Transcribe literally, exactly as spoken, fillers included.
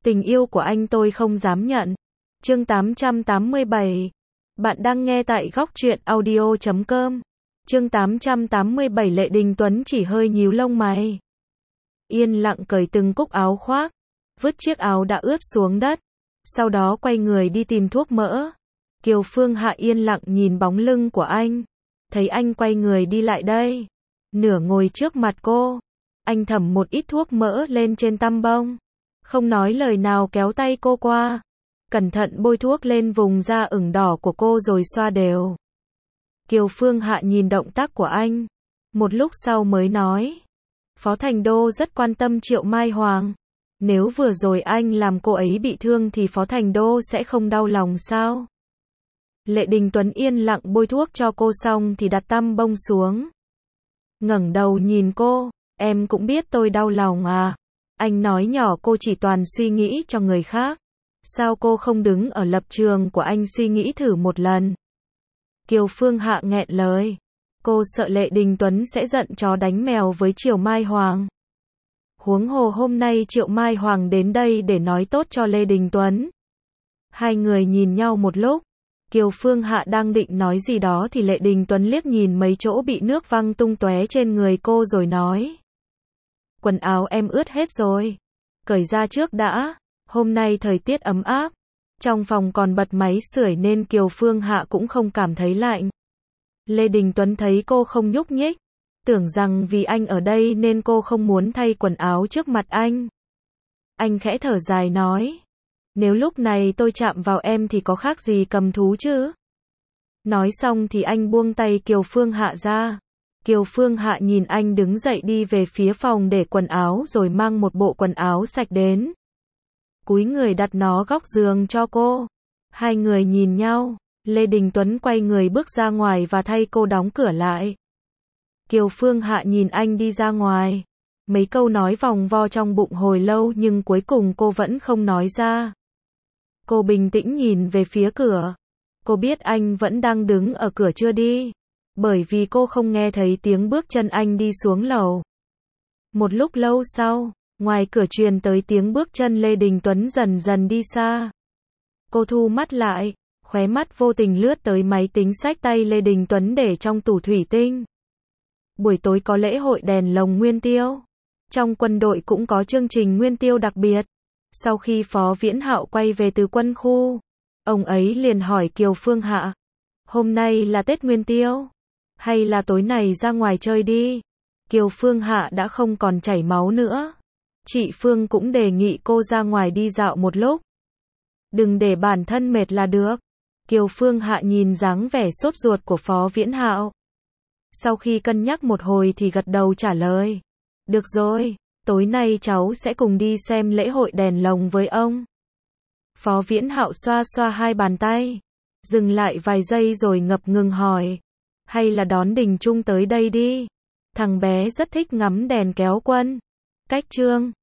Tình yêu của anh tôi không dám nhận. Chương tám trăm tám mươi bảy. Bạn đang nghe tại góc truyện audio chấm com. Chương tám trăm tám mươi bảy. Lệ Đình Tuấn chỉ hơi nhíu lông mày. Yên lặng cởi từng cúc áo khoác, vứt chiếc áo đã ướt xuống đất, sau đó quay người đi tìm thuốc mỡ. Kiều Phương Hạ yên lặng nhìn bóng lưng của anh, thấy anh quay người đi lại đây, nửa ngồi trước mặt cô. Anh thẩm một ít thuốc mỡ lên trên tăm bông, không nói lời nào kéo tay cô qua, cẩn thận bôi thuốc lên vùng da ửng đỏ của cô rồi xoa đều. Kiều Phương Hạ nhìn động tác của anh, một lúc sau mới nói, Phó Thành Đô rất quan tâm Triệu Mai Hoàng. Nếu vừa rồi anh làm cô ấy bị thương thì Phó Thành Đô sẽ không đau lòng sao? Lệ Đình Tuấn yên lặng bôi thuốc cho cô xong thì đặt tăm bông xuống, ngẩng đầu nhìn cô, em cũng biết tôi đau lòng à? Anh nói nhỏ, cô chỉ toàn suy nghĩ cho người khác. Sao cô không đứng ở lập trường của anh suy nghĩ thử một lần? Kiều Phương Hạ nghẹn lời. Cô sợ Lệ Đình Tuấn sẽ giận chó đánh mèo với Triệu Mai Hoàng. Huống hồ hôm nay Triệu Mai Hoàng đến đây để nói tốt cho Lê Đình Tuấn. Hai người nhìn nhau một lúc. Kiều Phương Hạ đang định nói gì đó thì Lệ Đình Tuấn liếc nhìn mấy chỗ bị nước văng tung tóe trên người cô rồi nói, quần áo em ướt hết rồi, cởi ra trước đã. Hôm nay thời tiết ấm áp, trong phòng còn bật máy sưởi nên Kiều Phương Hạ cũng không cảm thấy lạnh. Lê Đình Tuấn thấy cô không nhúc nhích, tưởng rằng vì anh ở đây nên cô không muốn thay quần áo trước mặt anh. Anh khẽ thở dài nói, nếu lúc này tôi chạm vào em thì có khác gì cầm thú chứ? Nói xong thì anh buông tay Kiều Phương Hạ ra. Kiều Phương Hạ nhìn anh đứng dậy đi về phía phòng để quần áo rồi mang một bộ quần áo sạch đến, cúi người đặt nó góc giường cho cô. Hai người nhìn nhau, Lê Đình Tuấn quay người bước ra ngoài và thay cô đóng cửa lại. Kiều Phương Hạ nhìn anh đi ra ngoài. Mấy câu nói vòng vo trong bụng hồi lâu nhưng cuối cùng cô vẫn không nói ra. Cô bình tĩnh nhìn về phía cửa. Cô biết anh vẫn đang đứng ở cửa chưa đi, bởi vì cô không nghe thấy tiếng bước chân anh đi xuống lầu. Một lúc lâu sau, ngoài cửa truyền tới tiếng bước chân Lê Đình Tuấn dần dần đi xa. Cô thu mắt lại, khóe mắt vô tình lướt tới máy tính xách tay Lê Đình Tuấn để trong tủ thủy tinh. Buổi tối có lễ hội đèn lồng Nguyên Tiêu. Trong quân đội cũng có chương trình Nguyên Tiêu đặc biệt. Sau khi Phó Viễn Hạo quay về từ quân khu, ông ấy liền hỏi Kiều Phương Hạ, hôm nay là Tết Nguyên Tiêu, hay là tối này ra ngoài chơi đi? Kiều Phương Hạ đã không còn chảy máu nữa. Chị Phương cũng đề nghị cô ra ngoài đi dạo một lúc. Đừng để bản thân mệt là được. Kiều Phương Hạ nhìn dáng vẻ sốt ruột của Phó Viễn Hạo. Sau khi cân nhắc một hồi thì gật đầu trả lời, được rồi, tối nay cháu sẽ cùng đi xem lễ hội đèn lồng với ông. Phó Viễn Hạo xoa xoa hai bàn tay, dừng lại vài giây rồi ngập ngừng hỏi, hay là đón Đình Trung tới đây đi? Thằng bé rất thích ngắm đèn kéo quân. Cách chương